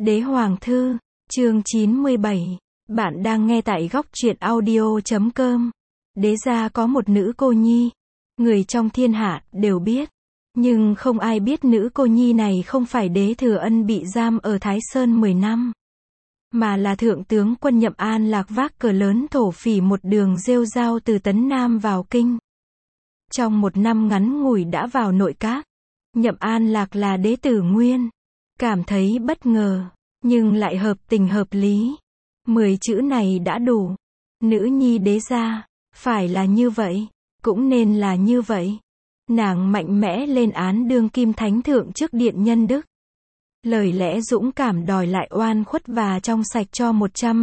Đế Hoàng Thư, chương 97. Bạn đang nghe tại góc truyện audio.com. Đế gia có một nữ cô nhi. Người trong thiên hạ đều biết. Nhưng không ai biết nữ cô nhi này không phải Đế Thừa Ân bị giam ở Thái Sơn 10 năm. Mà là thượng tướng quân Nhậm An Lạc vác cờ lớn thổ phỉ một đường rêu rao từ Tấn Nam vào Kinh. Trong một năm ngắn ngủi đã vào nội các. Nhậm An Lạc là đế tử nguyên. Cảm thấy bất ngờ, nhưng lại hợp tình hợp lý. 10 chữ này đã đủ. Nữ nhi đế gia, phải là như vậy, cũng nên là như vậy. Nàng mạnh mẽ lên án đương kim thánh thượng trước điện nhân đức. Lời lẽ dũng cảm đòi lại oan khuất và trong sạch cho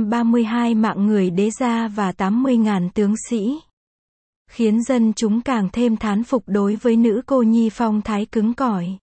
132 mạng người đế gia và 80.000 tướng sĩ. Khiến dân chúng càng thêm thán phục đối với nữ cô nhi phong thái cứng cỏi.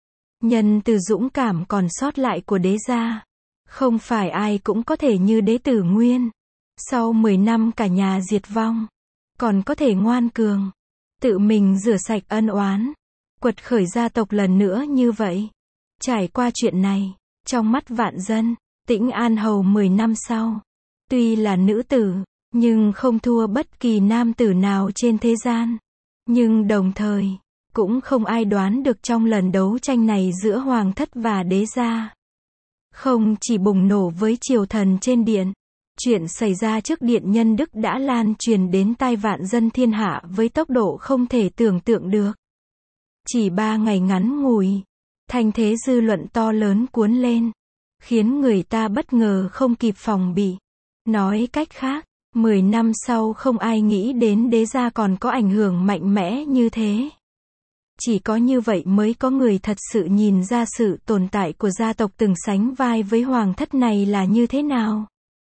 Nhân từ dũng cảm còn sót lại của đế gia. Không phải ai cũng có thể như đế tử nguyên. Sau 10 năm cả nhà diệt vong. Còn có thể ngoan cường. Tự mình rửa sạch ân oán. Quật khởi gia tộc lần nữa như vậy. Trải qua chuyện này, trong mắt vạn dân, Tĩnh An Hầu 10 năm sau. Tuy là nữ tử, nhưng không thua bất kỳ nam tử nào trên thế gian. Nhưng đồng thời, cũng không ai đoán được trong lần đấu tranh này giữa hoàng thất và đế gia. Không chỉ bùng nổ với triều thần trên điện, chuyện xảy ra trước điện nhân đức đã lan truyền đến tai vạn dân thiên hạ với tốc độ không thể tưởng tượng được. Chỉ 3 ngày ngắn ngủi, thanh thế dư luận to lớn cuốn lên, khiến người ta bất ngờ không kịp phòng bị. Nói cách khác, 10 năm sau không ai nghĩ đến đế gia còn có ảnh hưởng mạnh mẽ như thế. Chỉ có như vậy mới có người thật sự nhìn ra sự tồn tại của gia tộc từng sánh vai với hoàng thất này là như thế nào.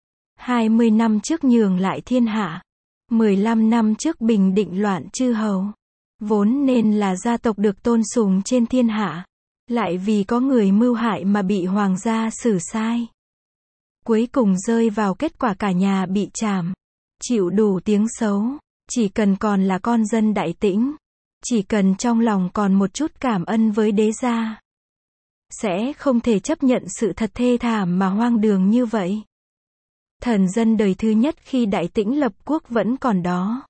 20 năm trước nhường lại thiên hạ. 15 năm trước bình định loạn chư hầu. Vốn nên là gia tộc được tôn sùng trên thiên hạ. Lại vì có người mưu hại mà bị hoàng gia xử sai. Cuối cùng rơi vào kết quả cả nhà bị trảm. Chịu đủ tiếng xấu. Chỉ cần còn là con dân Đại Tĩnh. Chỉ cần trong lòng còn một chút cảm ơn với đế gia. Sẽ không thể chấp nhận sự thật thê thảm mà hoang đường như vậy. Thần dân đời thứ nhất khi Đại Tĩnh lập quốc vẫn còn đó.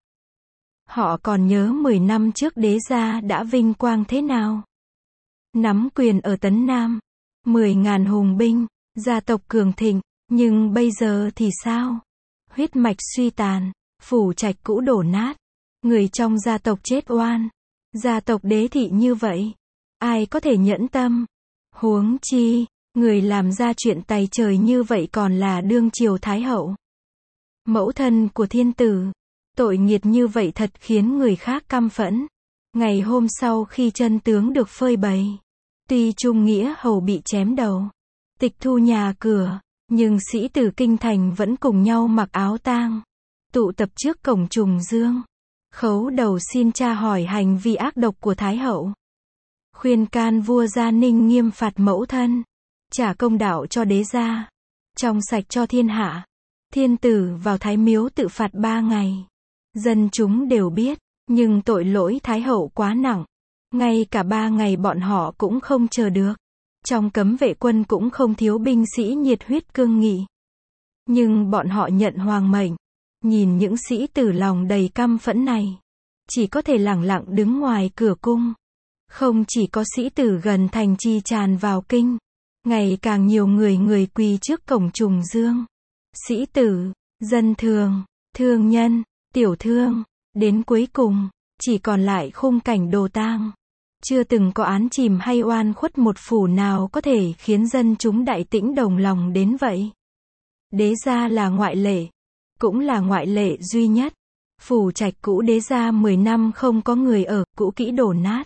Họ còn nhớ 10 năm trước đế gia đã vinh quang thế nào. Nắm quyền ở Tấn Nam. 10.000 hùng binh, gia tộc cường thịnh. Nhưng bây giờ thì sao? Huyết mạch suy tàn, phủ trạch cũ đổ nát. Người trong gia tộc chết oan. Gia tộc đế thị như vậy. Ai có thể nhẫn tâm? Huống chi, người làm ra chuyện tày trời như vậy còn là đương triều thái hậu. Mẫu thân của thiên tử. Tội nghiệt như vậy thật khiến người khác căm phẫn. Ngày hôm sau khi chân tướng được phơi bày. Tuy Trung Nghĩa hầu bị chém đầu. Tịch thu nhà cửa. Nhưng sĩ tử kinh thành vẫn cùng nhau mặc áo tang. Tụ tập trước cổng Trùng Dương. Khấu đầu xin tra hỏi hành vi ác độc của Thái hậu. Khuyên can vua Gia Ninh nghiêm phạt mẫu thân. Trả công đạo cho đế gia. Trong sạch cho thiên hạ. Thiên tử vào Thái Miếu tự phạt 3 ngày. Dân chúng đều biết. Nhưng tội lỗi Thái hậu quá nặng. Ngay cả 3 ngày bọn họ cũng không chờ được. Trong cấm vệ quân cũng không thiếu binh sĩ nhiệt huyết cương nghị. Nhưng bọn họ nhận hoàng mệnh. Nhìn những sĩ tử lòng đầy căm phẫn này. Chỉ có thể lẳng lặng đứng ngoài cửa cung. Không chỉ có sĩ tử gần thành trì tràn vào kinh. Ngày càng nhiều người quỳ trước cổng Trùng Dương. Sĩ tử, dân thường, thương nhân, tiểu thương. Đến cuối cùng, chỉ còn lại khung cảnh đồ tang. Chưa từng có án chìm hay oan khuất một phủ nào có thể khiến dân chúng Đại Tĩnh đồng lòng đến vậy. Đế gia là ngoại lệ. Cũng là ngoại lệ duy nhất. Phủ trạch cũ đế gia 10 năm không có người ở, cũ kỹ đổ nát.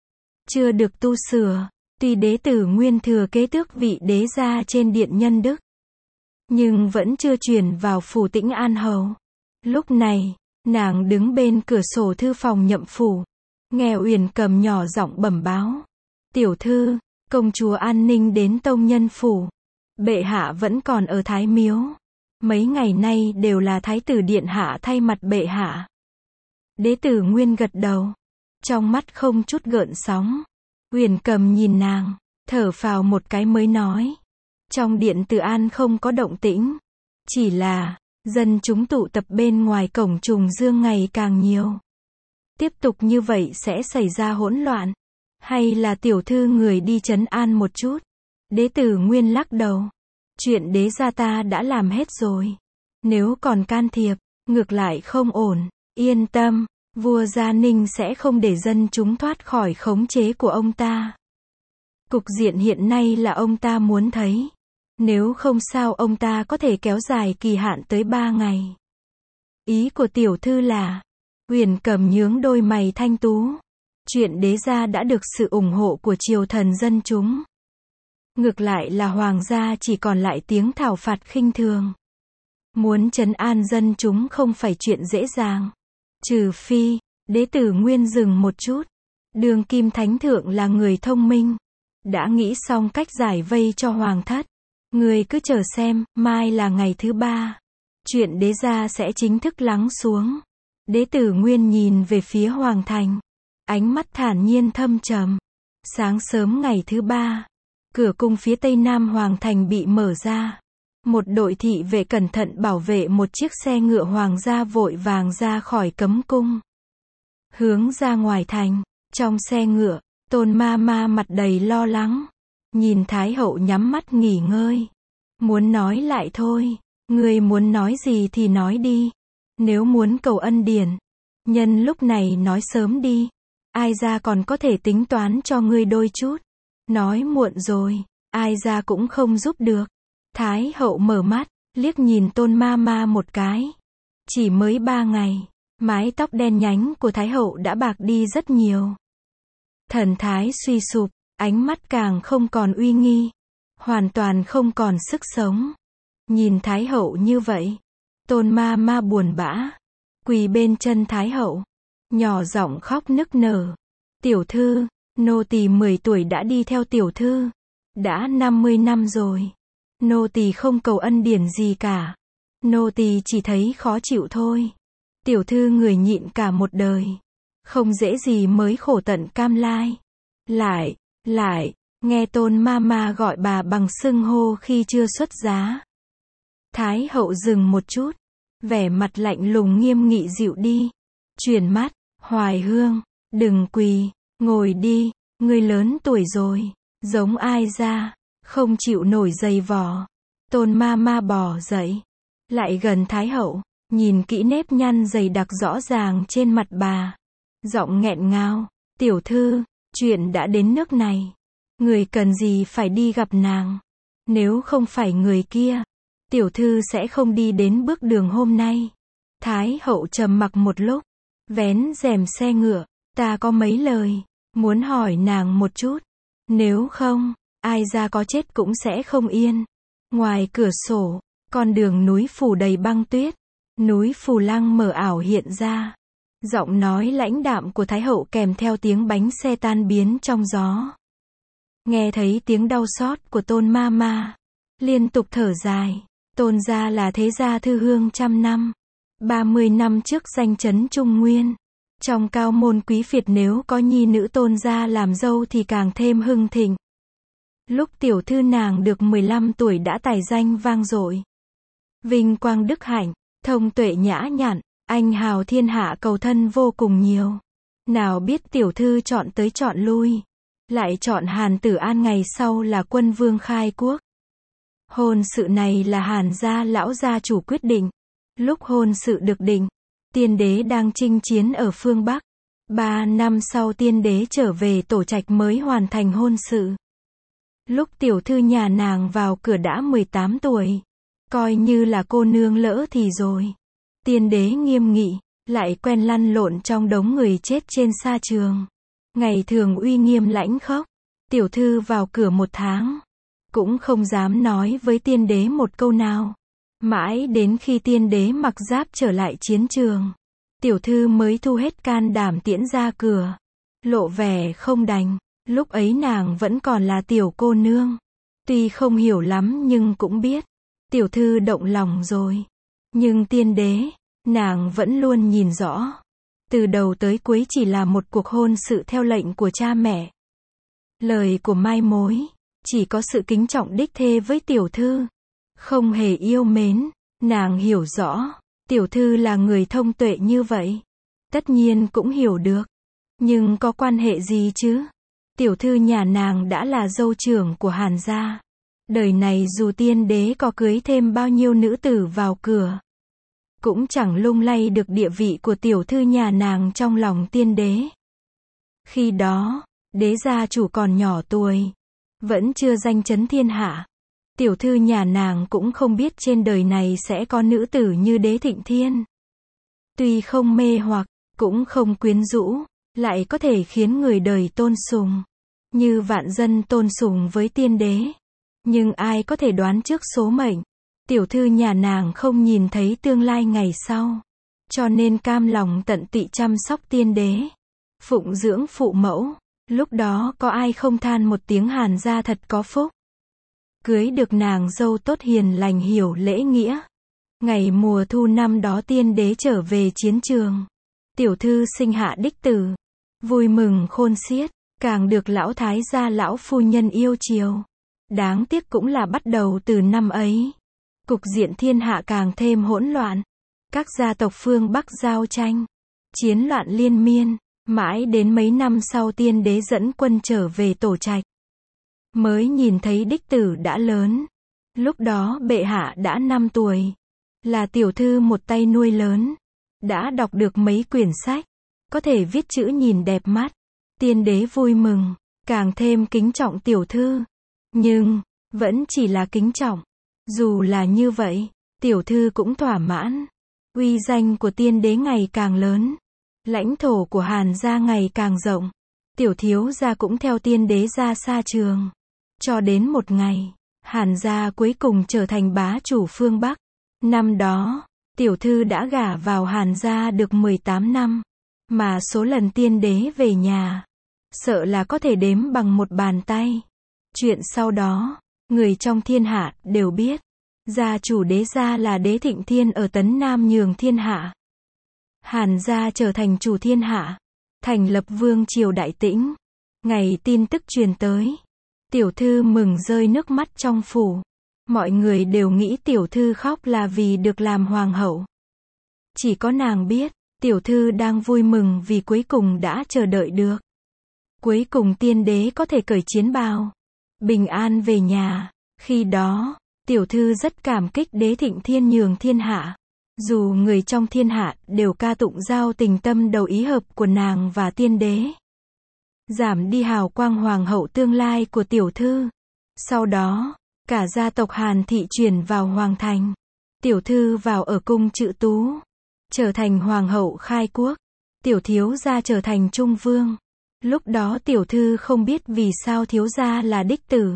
Chưa được tu sửa. Tuy đế tử nguyên thừa kế tước vị đế gia trên điện nhân đức. Nhưng vẫn chưa chuyển vào phủ Tĩnh An Hầu. Lúc này, nàng đứng bên cửa sổ thư phòng nhậm phủ. Nghe Uyển Cầm nhỏ giọng bẩm báo. Tiểu thư, công chúa An Ninh đến tông nhân phủ. Bệ hạ vẫn còn ở Thái Miếu. Mấy ngày nay đều là thái tử điện hạ thay mặt bệ hạ. Đế tử Nguyên gật đầu. Trong mắt không chút gợn sóng. Uyển Cầm nhìn nàng, thở phào một cái mới nói. Trong điện Từ An không có động tĩnh. Chỉ là, dân chúng tụ tập bên ngoài cổng Trùng Dương ngày càng nhiều. Tiếp tục như vậy sẽ xảy ra hỗn loạn. Hay là tiểu thư người đi trấn an một chút? Đế Tử Nguyên lắc đầu. Chuyện đế gia ta đã làm hết rồi. Nếu còn can thiệp, ngược lại không ổn. Yên tâm, vua Gia Ninh sẽ không để dân chúng thoát khỏi khống chế của ông ta. Cục diện hiện nay là ông ta muốn thấy. Nếu không sao ông ta có thể kéo dài kỳ hạn tới 3 ngày. Ý của tiểu thư là, Huyền Cầm nhướng đôi mày thanh tú. Chuyện đế gia đã được sự ủng hộ của triều thần dân chúng. Ngược lại là hoàng gia chỉ còn lại tiếng thảo phạt khinh thường. Muốn trấn an dân chúng không phải chuyện dễ dàng. Trừ phi, Đế Tử Nguyên dừng một chút. Đường Kim Thánh Thượng là người thông minh. Đã nghĩ xong cách giải vây cho hoàng thất. Người cứ chờ xem, mai là ngày thứ 3. Chuyện đế gia sẽ chính thức lắng xuống. Đế Tử Nguyên nhìn về phía hoàng thành. Ánh mắt thản nhiên thâm trầm. Sáng sớm ngày thứ 3, cửa cung phía tây nam hoàng thành bị mở ra. Một đội thị vệ cẩn thận bảo vệ một chiếc xe ngựa hoàng gia vội vàng ra khỏi cấm cung. Hướng ra ngoài thành, trong xe ngựa, Tôn Ma Ma mặt đầy lo lắng. Nhìn Thái hậu nhắm mắt nghỉ ngơi. Muốn nói lại thôi, người muốn nói gì thì nói đi. Nếu muốn cầu ân điển, nhân lúc này nói sớm đi. Ai ra còn có thể tính toán cho ngươi đôi chút. Nói muộn rồi, ai ra cũng không giúp được. Thái hậu mở mắt, liếc nhìn Tôn Ma Ma một cái. Chỉ mới 3 ngày, mái tóc đen nhánh của Thái hậu đã bạc đi rất nhiều. Thần thái suy sụp, ánh mắt càng không còn uy nghi. Hoàn toàn không còn sức sống. Nhìn Thái hậu như vậy, Tôn Ma Ma buồn bã. Quỳ bên chân Thái hậu. Nhỏ giọng khóc nức nở. Tiểu thư, nô tỳ 10 tuổi đã đi theo tiểu thư. Đã 50 năm rồi. Nô tỳ không cầu ân điển gì cả. Nô tỳ chỉ thấy khó chịu thôi. Tiểu thư người nhịn cả một đời. Không dễ gì mới khổ tận cam lai. Lại, nghe Tôn Ma Ma gọi bà bằng xưng hô khi chưa xuất giá. Thái hậu dừng một chút. Vẻ mặt lạnh lùng nghiêm nghị dịu đi. Chuyển mắt, Hoài Hương, đừng quỳ, ngồi đi, ngươi lớn tuổi rồi, giống ai ra, không chịu nổi giày vò. Tôn Ma Ma bò dậy, lại gần Thái hậu, nhìn kỹ nếp nhăn dày đặc rõ ràng trên mặt bà. Giọng nghẹn ngào, tiểu thư, chuyện đã đến nước này. Người cần gì phải đi gặp nàng. Nếu không phải người kia, tiểu thư sẽ không đi đến bước đường hôm nay. Thái hậu trầm mặc một lúc, vén rèm xe ngựa. Ta có mấy lời, muốn hỏi nàng một chút. Nếu không, ai ra có chết cũng sẽ không yên. Ngoài cửa sổ, con đường núi phủ đầy băng tuyết. Núi Phù Lăng mờ ảo hiện ra. Giọng nói lãnh đạm của Thái hậu kèm theo tiếng bánh xe tan biến trong gió. Nghe thấy tiếng đau xót của Tôn Ma Ma, liên tục thở dài. Tôn gia là thế gia thư hương trăm năm. 30 năm trước danh chấn Trung Nguyên. Trong cao môn quý phiệt nếu có nhi nữ Tôn gia làm dâu thì càng thêm hưng thịnh. Lúc tiểu thư nàng được 15 tuổi đã tài danh vang dội. Vinh quang đức hạnh, thông tuệ nhã nhặn, anh hào thiên hạ cầu thân vô cùng nhiều. Nào biết tiểu thư chọn tới chọn lui. Lại chọn Hàn Tử An ngày sau là quân vương khai quốc. Hôn sự này là Hàn gia lão gia chủ quyết định. Lúc hôn sự được định, tiên đế đang chinh chiến ở phương Bắc. 3 năm sau tiên đế trở về tổ trạch mới hoàn thành hôn sự. Lúc tiểu thư nhà nàng vào cửa đã 18 tuổi. Coi như là cô nương lỡ thì rồi. Tiên đế nghiêm nghị, lại quen lăn lộn trong đống người chết trên sa trường. Ngày thường uy nghiêm lãnh khốc. Tiểu thư vào cửa 1 tháng. Cũng không dám nói với tiên đế một câu nào. Mãi đến khi tiên đế mặc giáp trở lại chiến trường. Tiểu thư mới thu hết can đảm tiễn ra cửa. Lộ vẻ không đành. Lúc ấy nàng vẫn còn là tiểu cô nương. Tuy không hiểu lắm nhưng cũng biết. Tiểu thư động lòng rồi. Nhưng tiên đế, nàng vẫn luôn nhìn rõ. Từ đầu tới cuối chỉ là một cuộc hôn sự theo lệnh của cha mẹ. Lời của mai mối, chỉ có sự kính trọng đích thê với tiểu thư, không hề yêu mến. Nàng hiểu rõ, tiểu thư là người thông tuệ như vậy, tất nhiên cũng hiểu được. Nhưng có quan hệ gì chứ? Tiểu thư nhà nàng đã là dâu trưởng của Hàn gia. Đời này dù tiên đế có cưới thêm bao nhiêu nữ tử vào cửa, cũng chẳng lung lay được địa vị của tiểu thư nhà nàng trong lòng tiên đế. Khi đó, đế gia chủ còn nhỏ tuổi, vẫn chưa danh chấn thiên hạ. Tiểu thư nhà nàng cũng không biết trên đời này sẽ có nữ tử như Đế Thịnh Thiên. Tuy không mê hoặc, cũng không quyến rũ, lại có thể khiến người đời tôn sùng, như vạn dân tôn sùng với tiên đế. Nhưng ai có thể đoán trước số mệnh? Tiểu thư nhà nàng không nhìn thấy tương lai ngày sau, cho nên cam lòng tận tụy chăm sóc tiên đế, phụng dưỡng phụ mẫu. Lúc đó có ai không than một tiếng Hàn gia thật có phúc, cưới được nàng dâu tốt hiền lành hiểu lễ nghĩa. Ngày mùa thu năm đó tiên đế trở về chiến trường, tiểu thư sinh hạ đích tử, vui mừng khôn xiết, càng được lão thái gia lão phu nhân yêu chiều. Đáng tiếc cũng là bắt đầu từ năm ấy, cục diện thiên hạ càng thêm hỗn loạn, các gia tộc phương Bắc giao tranh, chiến loạn liên miên, mãi đến mấy năm sau tiên đế dẫn quân trở về tổ trạch, mới nhìn thấy đích tử đã lớn. Lúc đó bệ hạ đã 5 tuổi, là tiểu thư một tay nuôi lớn, đã đọc được mấy quyển sách, có thể viết chữ nhìn đẹp mắt. Tiên đế vui mừng, càng thêm kính trọng tiểu thư. Nhưng, vẫn chỉ là kính trọng. Dù là như vậy, tiểu thư cũng thỏa mãn. Uy danh của tiên đế ngày càng lớn, lãnh thổ của Hàn gia ngày càng rộng. Tiểu thiếu gia cũng theo tiên đế ra xa trường. Cho đến một ngày, Hàn gia cuối cùng trở thành bá chủ phương Bắc. Năm đó, tiểu thư đã gả vào Hàn gia được 18 năm, mà số lần tiên đế về nhà, sợ là có thể đếm bằng một bàn tay. Chuyện sau đó, người trong thiên hạ đều biết, gia chủ đế gia là Đế Thịnh Thiên ở Tấn Nam nhường thiên hạ. Hàn gia trở thành chủ thiên hạ, thành lập vương triều Đại Tĩnh. Ngày tin tức truyền tới, tiểu thư mừng rơi nước mắt trong phủ. Mọi người đều nghĩ tiểu thư khóc là vì được làm hoàng hậu. Chỉ có nàng biết, tiểu thư đang vui mừng vì cuối cùng đã chờ đợi được. Cuối cùng tiên đế có thể cởi chiến bào, bình an về nhà. Khi đó, tiểu thư rất cảm kích Đế Thịnh Thiên nhường thiên hạ. Dù người trong thiên hạ đều ca tụng giao tình tâm đầu ý hợp của nàng và tiên đế, giảm đi hào quang hoàng hậu tương lai của tiểu thư. Sau đó, cả gia tộc Hàn thị chuyển vào hoàng thành. Tiểu thư vào ở cung Trự Tú, trở thành hoàng hậu khai quốc. Tiểu thiếu gia trở thành trung vương. Lúc đó tiểu thư không biết vì sao thiếu gia là đích tử,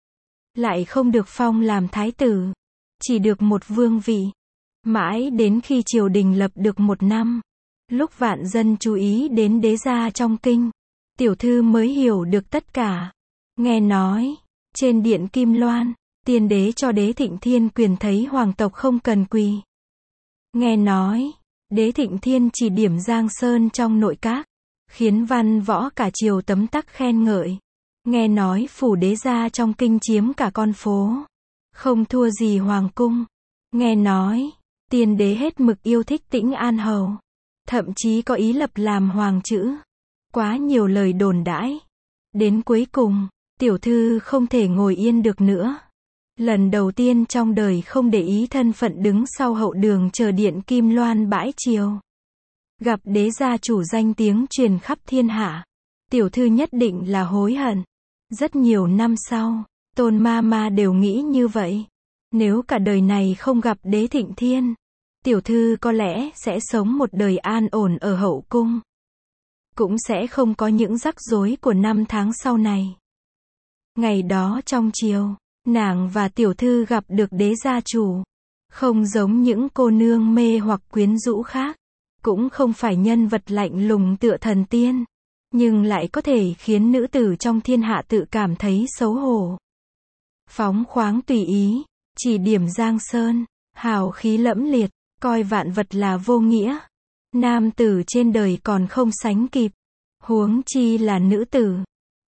lại không được phong làm thái tử, chỉ được một vương vị. Mãi đến khi triều đình lập được 1 năm, lúc vạn dân chú ý đến đế gia trong kinh, tiểu thư mới hiểu được tất cả. Nghe nói, trên điện Kim Loan, tiên đế cho Đế Thịnh Thiên quyền thấy hoàng tộc không cần quỳ. Nghe nói, Đế Thịnh Thiên chỉ điểm Giang Sơn trong nội các, khiến văn võ cả triều tấm tắc khen ngợi. Nghe nói phủ đế gia trong kinh chiếm cả con phố, không thua gì hoàng cung. Nghe nói, tiên đế hết mực yêu thích Tĩnh An hầu, thậm chí có ý lập làm hoàng chữ. Quá nhiều lời đồn đãi. Đến cuối cùng, tiểu thư không thể ngồi yên được nữa. Lần đầu tiên trong đời không để ý thân phận đứng sau hậu đường chờ điện Kim Loan bãi triều. Gặp đế gia chủ danh tiếng truyền khắp thiên hạ. Tiểu thư nhất định là hối hận. Rất nhiều năm sau, Tôn Mama đều nghĩ như vậy. Nếu cả đời này không gặp Đế Thịnh Thiên, tiểu thư có lẽ sẽ sống một đời an ổn ở hậu cung. Cũng sẽ không có những rắc rối của năm tháng sau này. Ngày đó trong triều, nàng và tiểu thư gặp được đế gia chủ. Không giống những cô nương mê hoặc quyến rũ khác, cũng không phải nhân vật lạnh lùng tựa thần tiên, nhưng lại có thể khiến nữ tử trong thiên hạ tự cảm thấy xấu hổ. Phóng khoáng tùy ý, chỉ điểm Giang Sơn, hào khí lẫm liệt, coi vạn vật là vô nghĩa. Nam tử trên đời còn không sánh kịp, huống chi là nữ tử.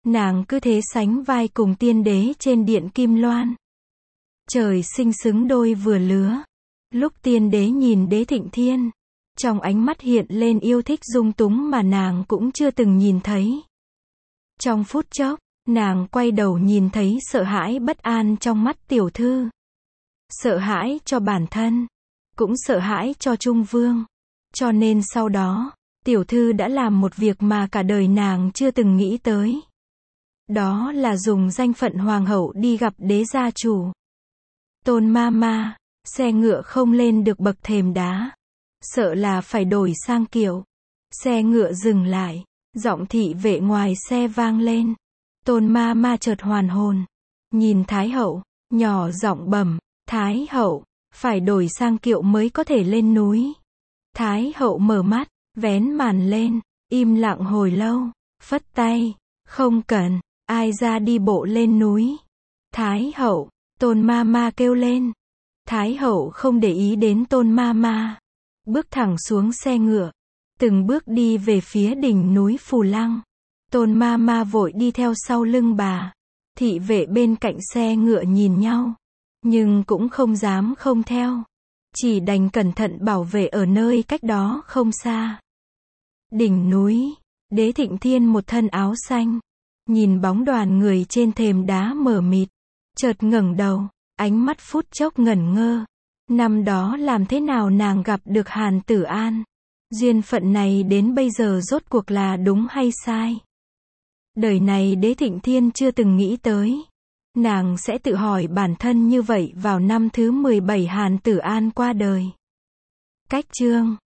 Nàng cứ thế sánh vai cùng tiên đế trên điện Kim Loan. Trời sinh xứng đôi vừa lứa. Lúc tiên đế nhìn Đế Thịnh Thiên, trong ánh mắt hiện lên yêu thích dung túng mà nàng cũng chưa từng nhìn thấy. Trong phút chốc, nàng quay đầu nhìn thấy sợ hãi bất an trong mắt tiểu thư. Sợ hãi cho bản thân, cũng sợ hãi cho Trung Vương. Cho nên sau đó, tiểu thư đã làm một việc mà cả đời nàng chưa từng nghĩ tới. Đó là dùng danh phận hoàng hậu đi gặp đế gia chủ. Tôn ma ma, xe ngựa không lên được bậc thềm đá. Sợ là phải đổi sang kiệu. Xe ngựa dừng lại, giọng thị vệ ngoài xe vang lên. Tôn ma ma chợt hoàn hồn. Nhìn Thái hậu, nhỏ giọng bẩm, Thái hậu, phải đổi sang kiệu mới có thể lên núi. Thái hậu mở mắt, vén màn lên, im lặng hồi lâu, phất tay, không cần, ai ra đi bộ lên núi. Thái hậu, Tôn ma ma kêu lên. Thái hậu không để ý đến Tôn ma ma, bước thẳng xuống xe ngựa, từng bước đi về phía đỉnh núi Phù Lăng. Tôn ma ma vội đi theo sau lưng bà. Thị vệ bên cạnh xe ngựa nhìn nhau, nhưng cũng không dám không theo, chỉ đành cẩn thận bảo vệ ở nơi cách đó không xa. Đỉnh núi, Đế Thịnh Thiên một thân áo xanh, nhìn bóng đoàn người trên thềm đá mờ mịt, chợt ngẩng đầu, ánh mắt phút chốc ngẩn ngơ. Năm đó làm thế nào nàng gặp được Hàn Tử An? Duyên phận này đến bây giờ rốt cuộc là đúng hay sai? Đời này Đế Thịnh Thiên chưa từng nghĩ tới. Nàng sẽ tự hỏi bản thân như vậy vào năm thứ 17 Hàn Tử An qua đời. Cách chương